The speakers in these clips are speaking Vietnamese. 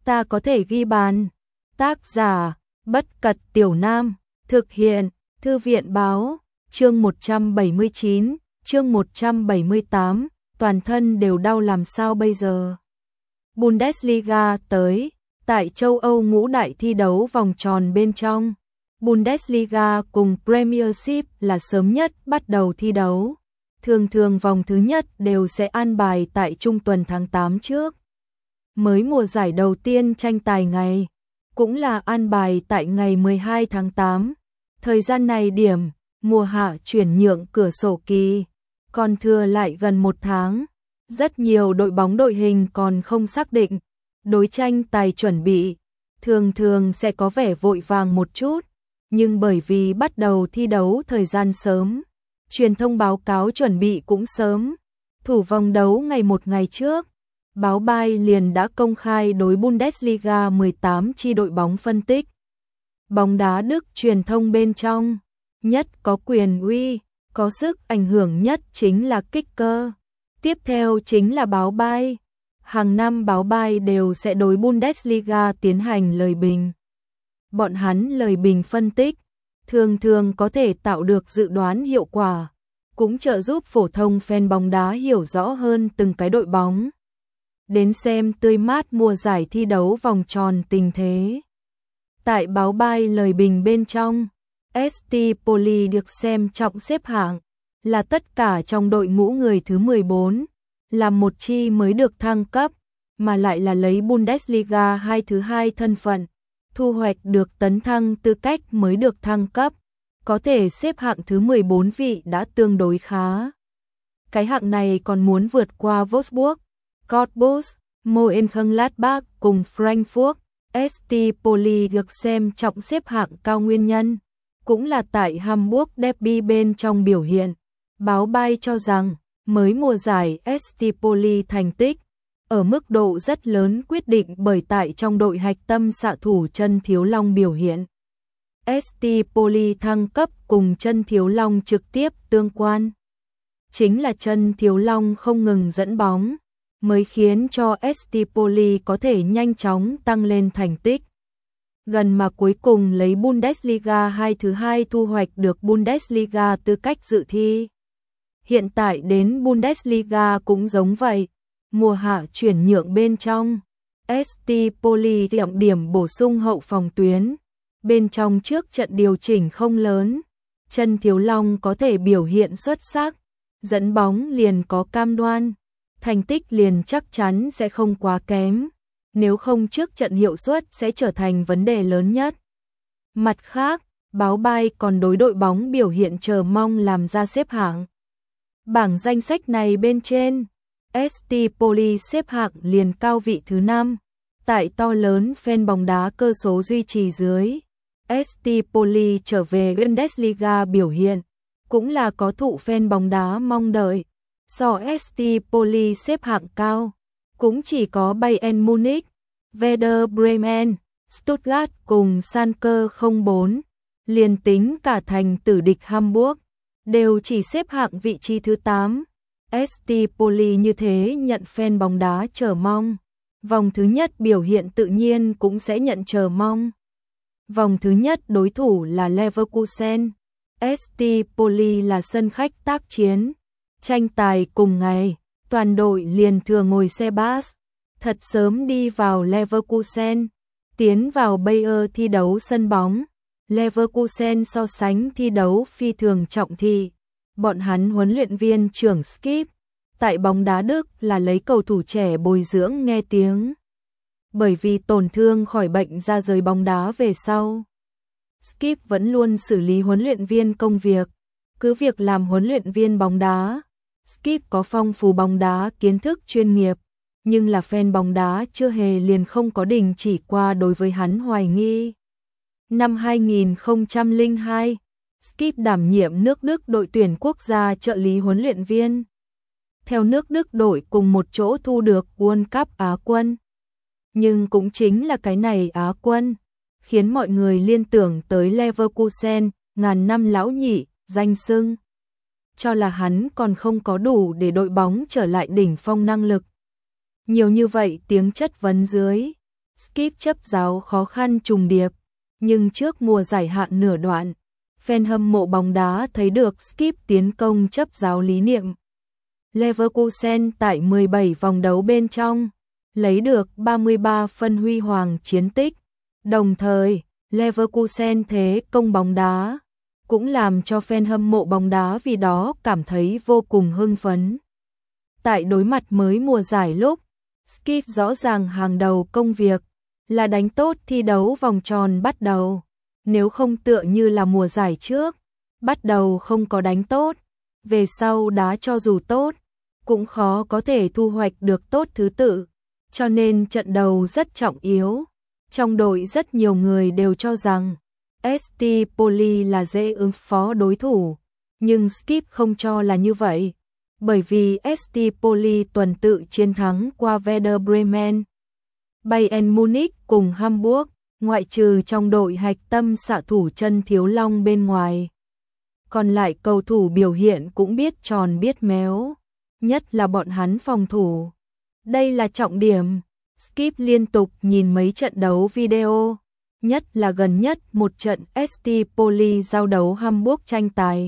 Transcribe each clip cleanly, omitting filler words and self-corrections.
ta có thể ghi bàn. Tác giả, Bất Cật Tiểu Nam, thực hiện, Thư viện Báo, chương 179, chương 178, toàn thân đều đau làm sao bây giờ. Bundesliga tới, tại châu Âu ngũ đại thi đấu vòng tròn bên trong. Bundesliga cùng Premiership là sớm nhất bắt đầu thi đấu. Thường thường vòng thứ nhất đều sẽ an bài tại trung tuần tháng 8 trước. Mới mùa giải đầu tiên tranh tài ngày, cũng là an bài tại ngày 12 tháng 8. Thời gian này điểm, mùa hạ chuyển nhượng cửa sổ kỳ, còn thừa lại gần một tháng. Rất nhiều đội bóng đội hình còn không xác định, đối tranh tài chuẩn bị, thường sẽ có vẻ vội vàng một chút, nhưng bởi vì bắt đầu thi đấu thời gian sớm, truyền thông báo cáo chuẩn bị cũng sớm, thủ vòng đấu ngày một ngày trước, báo Bild liền đã công khai đối Bundesliga 18 chi đội bóng phân tích. Bóng đá Đức truyền thông bên trong, nhất có quyền uy, có sức ảnh hưởng nhất chính là Kicker. Tiếp theo chính là báo Bild. Hàng năm báo Bild đều sẽ đối Bundesliga tiến hành lời bình. Bọn hắn lời bình phân tích, thường có thể tạo được dự đoán hiệu quả, cũng trợ giúp phổ thông fan bóng đá hiểu rõ hơn từng cái đội bóng. Đến xem tươi mát mùa giải thi đấu vòng tròn tình thế. Tại báo Bild lời bình bên trong, ST Poli được xem trọng xếp hạng, là tất cả trong đội ngũ người thứ 14, là một chi mới được thăng cấp, mà lại là lấy Bundesliga thứ hai thân phận, thu hoạch được tấn thăng tư cách mới được thăng cấp, có thể xếp hạng thứ 14 vị đã tương đối khá. Cái hạng này còn muốn vượt qua Wolfsburg, Cottbus, Mönchengladbach cùng Frankfurt. ST Poli được xem trọng xếp hạng cao nguyên nhân, cũng là tại Hamburg Derby bên trong biểu hiện. Báo Bild cho rằng, mới mùa giải ST Poli thành tích, ở mức độ rất lớn quyết định bởi tại trong đội hạch tâm xạ thủ Chân Thiếu Long biểu hiện. ST Poli thăng cấp cùng Chân Thiếu Long trực tiếp tương quan. Chính là Chân Thiếu Long không ngừng dẫn bóng, mới khiến cho ST Poli có thể nhanh chóng tăng lên thành tích. Gần mà cuối cùng lấy Bundesliga thứ hai thu hoạch được Bundesliga tư cách dự thi. Hiện tại đến Bundesliga cũng giống vậy, mùa hạ chuyển nhượng bên trong, ST Poli trọng điểm bổ sung hậu phòng tuyến, bên trong trước trận điều chỉnh không lớn, Chân Thiếu Long có thể biểu hiện xuất sắc, dẫn bóng liền có cam đoan, thành tích liền chắc chắn sẽ không quá kém, nếu không trước trận hiệu suất sẽ trở thành vấn đề lớn nhất. Mặt khác, báo Bild còn đối đội bóng biểu hiện chờ mong làm ra xếp hạng. Bảng danh sách này bên trên, ST Poli xếp hạng liền cao vị thứ 5, tại to lớn fan bóng đá cơ số duy trì dưới. ST Poli trở về Bundesliga biểu hiện, cũng là có thụ fan bóng đá mong đợi. So ST Poli xếp hạng cao, cũng chỉ có Bayern Munich, Werder Bremen, Stuttgart cùng Schalke 04, liền tính cả thành tử địch Hamburg, đều chỉ xếp hạng vị trí thứ 8. ST Poli như thế nhận fan bóng đá chờ mong. Vòng thứ nhất biểu hiện tự nhiên cũng sẽ nhận chờ mong. Vòng thứ nhất đối thủ là Leverkusen. ST Poli là sân khách tác chiến. Tranh tài cùng ngày, toàn đội liền thừa ngồi xe bus, thật sớm đi vào Leverkusen, tiến vào Bayer thi đấu sân bóng. Leverkusen so sánh thi đấu phi thường trọng thị, bọn hắn huấn luyện viên trưởng Skip, tại bóng đá Đức là lấy cầu thủ trẻ bồi dưỡng nghe tiếng. Bởi vì tổn thương khỏi bệnh ra giới bóng đá về sau, Skip vẫn luôn xử lý huấn luyện viên công việc, cứ việc làm huấn luyện viên bóng đá. Skip có phong phú bóng đá kiến thức chuyên nghiệp, nhưng là fan bóng đá chưa hề liền không có đình chỉ qua đối với hắn hoài nghi. Năm 2002, Skip đảm nhiệm nước Đức đội tuyển quốc gia trợ lý huấn luyện viên. Theo nước Đức đội cùng một chỗ thu được World Cup Á quân. Nhưng cũng chính là cái này Á quân, khiến mọi người liên tưởng tới Leverkusen, ngàn năm lão nhị, danh xưng. Cho là hắn còn không có đủ để đội bóng trở lại đỉnh phong năng lực. Nhiều như vậy tiếng chất vấn dưới, Skip chấp giáo khó khăn trùng điệp, nhưng trước mùa giải hạn nửa đoạn, fan hâm mộ bóng đá thấy được Skip tiến công chấp giáo lý niệm. Leverkusen tại 17 vòng đấu bên trong, lấy được 33 phân huy hoàng chiến tích, đồng thời Leverkusen thế công bóng đá, cũng làm cho fan hâm mộ bóng đá vì đó cảm thấy vô cùng hưng phấn. Tại đối mặt mới mùa giải lúc, Skip rõ ràng hàng đầu công việc là đánh tốt thi đấu vòng tròn bắt đầu. Nếu không tựa như là mùa giải trước, bắt đầu không có đánh tốt, về sau đá cho dù tốt, cũng khó có thể thu hoạch được tốt thứ tự, cho nên trận đầu rất trọng yếu. Trong đội rất nhiều người đều cho rằng ST Poli là dễ ứng phó đối thủ, nhưng Skip không cho là như vậy, bởi vì ST Poli tuần tự chiến thắng qua Werder Bremen, Bayern Munich cùng Hamburg, ngoại trừ trong đội hạch tâm xạ thủ Chân Thiếu Long bên ngoài. Còn lại cầu thủ biểu hiện cũng biết tròn biết méo, nhất là bọn hắn phòng thủ. Đây là trọng điểm. Skip liên tục nhìn mấy trận đấu video, nhất là gần nhất một trận ST Poli giao đấu Hamburg tranh tài.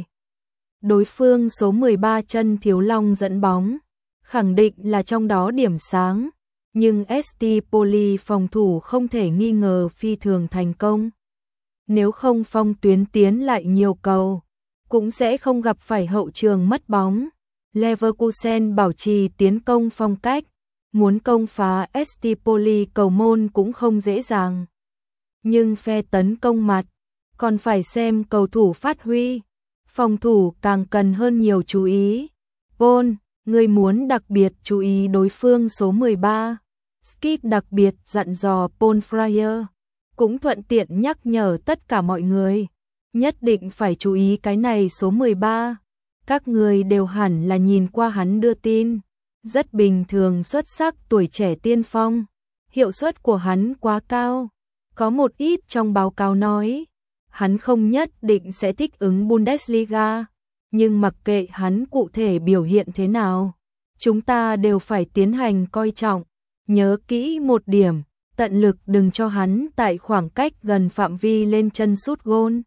Đối phương số 13 Chân Thiếu Long dẫn bóng, khẳng định là trong đó điểm sáng, nhưng ST Poli phòng thủ không thể nghi ngờ phi thường thành công. Nếu không phong tuyến tiến lại nhiều cầu, cũng sẽ không gặp phải hậu trường mất bóng. Leverkusen bảo trì tiến công phong cách, muốn công phá ST Poli cầu môn cũng không dễ dàng. Nhưng phe tấn công mặt, còn phải xem cầu thủ phát huy. Phòng thủ càng cần hơn nhiều chú ý. Paul, người muốn đặc biệt chú ý đối phương số 13. Skip đặc biệt dặn dò Paul Fryer, cũng thuận tiện nhắc nhở tất cả mọi người. Nhất định phải chú ý cái này số 13. Các người đều hẳn là nhìn qua hắn đưa tin. Rất bình thường xuất sắc tuổi trẻ tiên phong. Hiệu suất của hắn quá cao. Có một ít trong báo cáo nói, hắn không nhất định sẽ thích ứng Bundesliga. Nhưng mặc kệ hắn cụ thể biểu hiện thế nào, chúng ta đều phải tiến hành coi trọng. Nhớ kỹ một điểm, tận lực đừng cho hắn tại khoảng cách gần phạm vi lên chân sút gôn.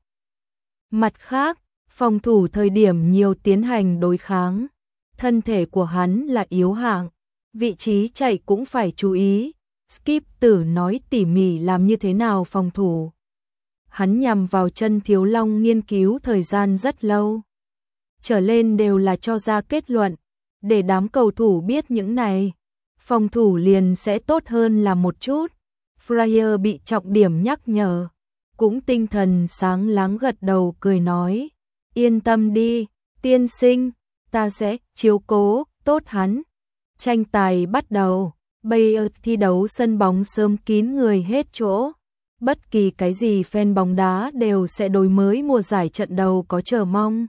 Mặt khác, phòng thủ thời điểm nhiều tiến hành đối kháng. Thân thể của hắn là yếu hạng, vị trí chạy cũng phải chú ý. Skip tử nói tỉ mỉ làm như thế nào phòng thủ. Hắn nhằm vào Chân Thiếu Long nghiên cứu thời gian rất lâu. Trở lên đều là cho ra kết luận, để đám cầu thủ biết những này. Phòng thủ liền sẽ tốt hơn là một chút. Fryer bị trọng điểm nhắc nhở, cũng tinh thần sáng láng gật đầu cười nói. Yên tâm đi, tiên sinh, ta sẽ chiếu cố tốt hắn. Tranh tài bắt đầu, Bayer thi đấu sân bóng sớm kín người hết chỗ. Bất kỳ cái gì fan bóng đá đều sẽ đối mới mùa giải trận đầu có chờ mong.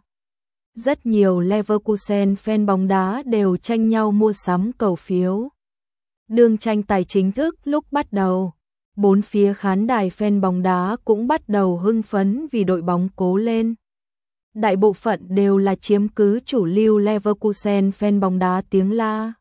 Rất nhiều Leverkusen fan bóng đá đều tranh nhau mua sắm cầu phiếu. Đương tranh tài chính thức lúc bắt đầu, bốn phía khán đài fan bóng đá cũng bắt đầu hưng phấn vì đội bóng cố lên. Đại bộ phận đều là chiếm cứ chủ lưu Leverkusen fan bóng đá tiếng la.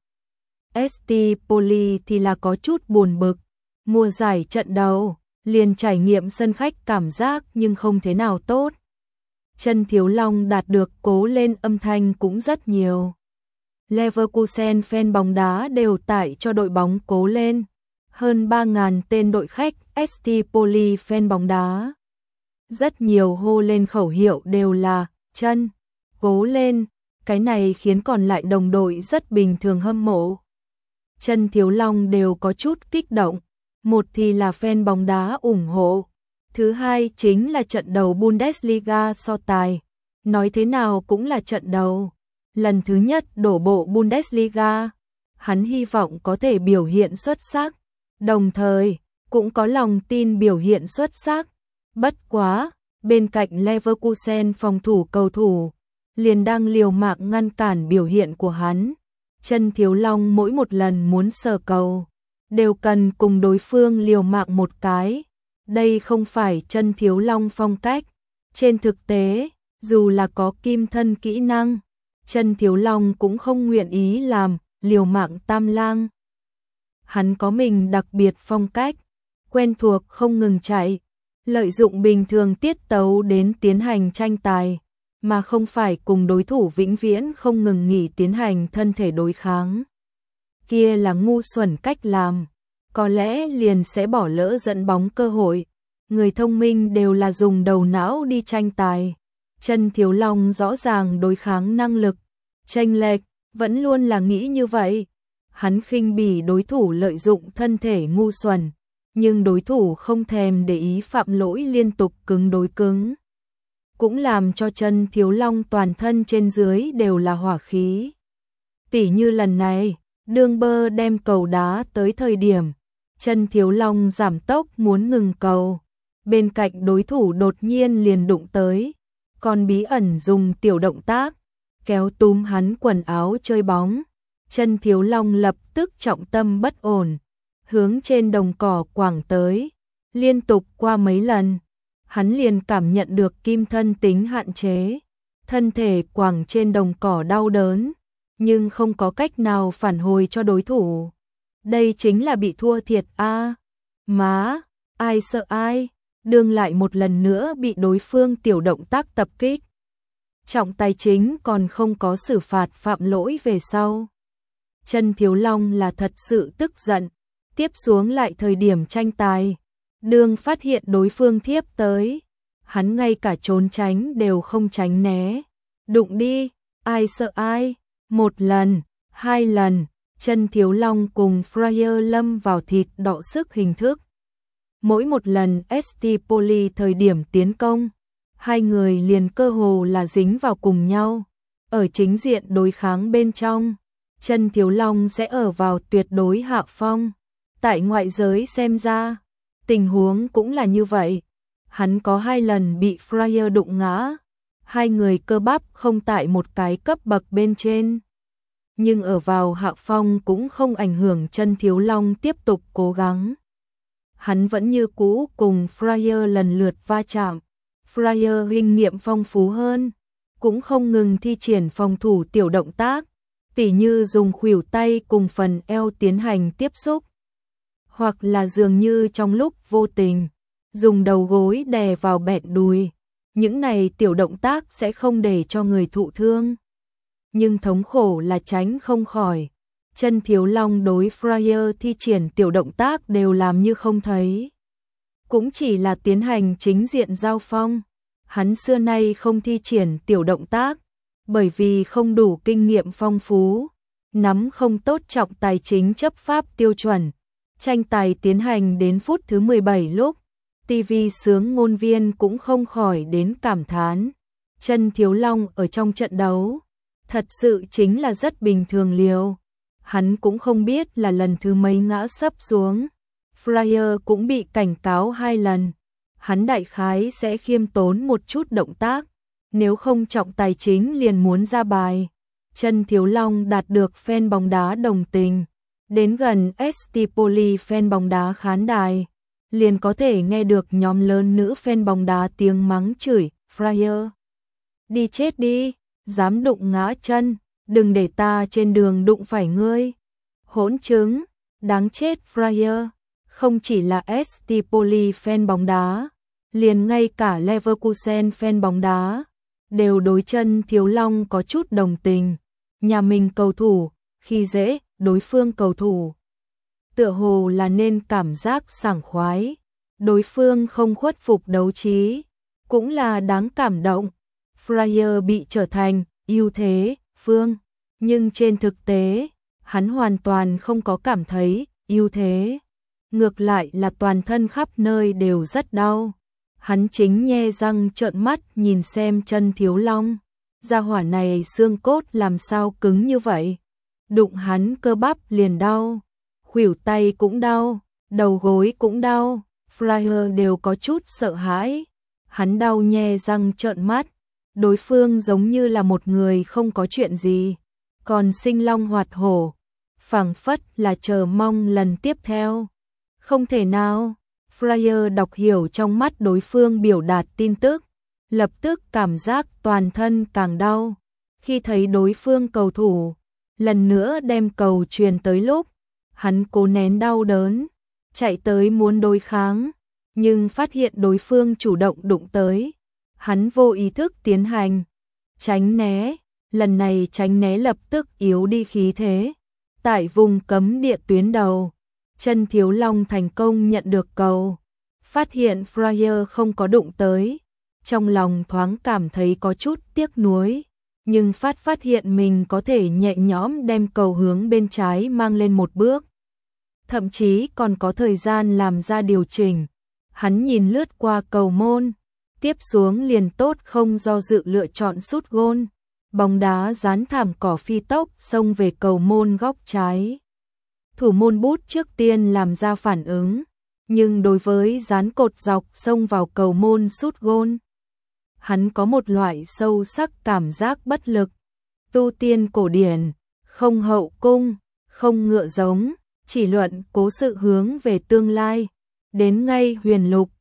ST Poli thì là có chút buồn bực, mùa giải trận đầu, liền trải nghiệm sân khách cảm giác nhưng không thế nào tốt. Chân Thiếu Long đạt được cố lên âm thanh cũng rất nhiều. Leverkusen fan bóng đá đều tải cho đội bóng cố lên. Hơn 3.000 tên đội khách ST Poli fan bóng đá. Rất nhiều hô lên khẩu hiệu đều là chân, cố lên. Cái này khiến còn lại đồng đội rất bình thường hâm mộ. Chân Thiếu Long đều có chút kích động. Một thì là fan bóng đá ủng hộ. Thứ hai chính là trận đầu Bundesliga so tài. Nói thế nào cũng là trận đầu. Lần thứ nhất đổ bộ Bundesliga. Hắn hy vọng có thể biểu hiện xuất sắc. Đồng thời, cũng có lòng tin biểu hiện xuất sắc. Bất quá, bên cạnh Leverkusen phòng thủ cầu thủ, liền đang liều mạng ngăn cản biểu hiện của hắn. Chân Thiếu Long mỗi một lần muốn sờ cầu, đều cần cùng đối phương liều mạng một cái. Đây không phải Chân Thiếu Long phong cách. Trên thực tế, dù là có kim thân kỹ năng, Chân Thiếu Long cũng không nguyện ý làm liều mạng tam lang. Hắn có mình đặc biệt phong cách, quen thuộc không ngừng chạy, lợi dụng bình thường tiết tấu đến tiến hành tranh tài, mà không phải cùng đối thủ vĩnh viễn không ngừng nghỉ tiến hành thân thể đối kháng. Kia là ngu xuẩn cách làm, có lẽ liền sẽ bỏ lỡ dẫn bóng cơ hội. Người thông minh đều là dùng đầu não đi tranh tài. Chân Thiếu Long rõ ràng đối kháng năng lực chênh lệch, vẫn luôn là nghĩ như vậy. Hắn khinh bỉ đối thủ lợi dụng thân thể ngu xuẩn, nhưng đối thủ không thèm để ý phạm lỗi liên tục cứng đối cứng. Cũng làm cho Chân Thiếu Long toàn thân trên dưới đều là hỏa khí. Tỉ như lần này, đương bơ đem cầu đá tới thời điểm, Chân Thiếu Long giảm tốc muốn ngừng cầu. Bên cạnh đối thủ đột nhiên liền đụng tới, còn bí ẩn dùng tiểu động tác, kéo túm hắn quần áo chơi bóng. Chân Thiếu Long lập tức trọng tâm bất ổn, hướng trên đồng cỏ quẳng tới, liên tục qua mấy lần, hắn liền cảm nhận được kim thân tính hạn chế, thân thể quẳng trên đồng cỏ đau đớn, nhưng không có cách nào phản hồi cho đối thủ. Đây chính là bị thua thiệt a. Má, ai sợ ai, đương lại một lần nữa bị đối phương tiểu động tác tập kích. Trọng tài chính còn không có xử phạt phạm lỗi về sau. Chân Thiếu Long là thật sự tức giận, tiếp xuống lại thời điểm tranh tài, đương phát hiện đối phương thiếp tới, hắn ngay cả trốn tránh đều không tránh né. Đụng đi, ai sợ ai, một lần, hai lần, Chân Thiếu Long cùng Fryer lâm vào thịt đọ sức hình thức. Mỗi một lần ST Poly thời điểm tiến công, hai người liền cơ hồ là dính vào cùng nhau. Ở chính diện đối kháng bên trong, Chân Thiếu Long sẽ ở vào tuyệt đối hạ phong. Tại ngoại giới xem ra, tình huống cũng là như vậy. Hắn có 2 lần bị Fryer đụng ngã, hai người cơ bắp không tại một cái cấp bậc bên trên. Nhưng ở vào hạ phong cũng không ảnh hưởng Chân Thiếu Long tiếp tục cố gắng. Hắn vẫn như cũ cùng Fryer lần lượt va chạm. Fryer kinh nghiệm phong phú hơn, cũng không ngừng thi triển phòng thủ tiểu động tác, tỉ như dùng khuỷu tay cùng phần eo tiến hành tiếp xúc, hoặc là dường như trong lúc vô tình, dùng đầu gối đè vào bẹn đùi. Những này tiểu động tác sẽ không để cho người thụ thương, nhưng thống khổ là tránh không khỏi. Chân Thiếu Long đối Fryer thi triển tiểu động tác đều làm như không thấy. Cũng chỉ là tiến hành chính diện giao phong. Hắn xưa nay không thi triển tiểu động tác, bởi vì không đủ kinh nghiệm phong phú, nắm không tốt trọng tài chính chấp pháp tiêu chuẩn. Tranh tài tiến hành đến phút thứ 17 lúc, TV sướng ngôn viên cũng không khỏi đến cảm thán. Chân Thiếu Long ở trong trận đấu, thật sự chính là rất bình thường liều. Hắn cũng không biết là lần thứ mấy ngã sấp xuống. Fryer cũng bị cảnh cáo 2 lần. Hắn đại khái sẽ khiêm tốn một chút động tác, nếu không trọng tài chính liền muốn ra bài. Chân Thiếu Long đạt được fan bóng đá đồng tình. Đến gần ST Poly fan bóng đá khán đài, liền có thể nghe được nhóm lớn nữ fan bóng đá tiếng mắng chửi, Fryer. Đi chết đi, dám đụng ngã Chân, đừng để ta trên đường đụng phải ngươi. Hỗn trứng, đáng chết Fryer. Không chỉ là ST Poly fan bóng đá, liền ngay cả Leverkusen fan bóng đá, đều đối Chân Thiếu Long có chút đồng tình. Nhà mình cầu thủ, khi dễ đối phương cầu thủ, tựa hồ là nên cảm giác sảng khoái. Đối phương không khuất phục đấu trí, cũng là đáng cảm động. Fryer bị trở thành ưu thế phương, nhưng trên thực tế, hắn hoàn toàn không có cảm thấy ưu thế. Ngược lại là toàn thân khắp nơi đều rất đau. Hắn chính nhe răng trợn mắt nhìn xem Chân Thiếu Long. Gia hỏa này xương cốt làm sao cứng như vậy? Đụng hắn cơ bắp liền đau, khuỷu tay cũng đau, đầu gối cũng đau. Fryer đều có chút sợ hãi. Hắn đau nhe răng trợn mắt. Đối phương giống như là một người không có chuyện gì, còn sinh long hoạt hổ, phảng phất là chờ mong lần tiếp theo. Không thể nào. Fryer đọc hiểu trong mắt đối phương biểu đạt tin tức, lập tức cảm giác toàn thân càng đau. Khi thấy đối phương cầu thủ lần nữa đem cầu truyền tới lúc, hắn cố nén đau đớn, chạy tới muốn đối kháng, nhưng phát hiện đối phương chủ động đụng tới. Hắn vô ý thức tiến hành tránh né, lần này tránh né lập tức yếu đi khí thế. Tại vùng cấm địa tuyến đầu, Chân Thiếu Long thành công nhận được cầu. Phát hiện Fryer không có đụng tới, trong lòng thoáng cảm thấy có chút tiếc nuối, nhưng phát hiện mình có thể nhẹ nhõm đem cầu hướng bên trái mang lên một bước. Thậm chí còn có thời gian làm ra điều chỉnh. Hắn nhìn lướt qua cầu môn, tiếp xuống liền tốt không do dự lựa chọn sút gôn. Bóng đá dán thảm cỏ phi tốc xông về cầu môn góc trái. Thủ môn Bút trước tiên làm ra phản ứng, nhưng đối với dán cột dọc xông vào cầu môn sút gôn, hắn có một loại sâu sắc cảm giác bất lực. Tu tiên cổ điển, không hậu cung, không ngựa giống, chỉ luận cố sự hướng về tương lai. Đến ngay Huyền Lục,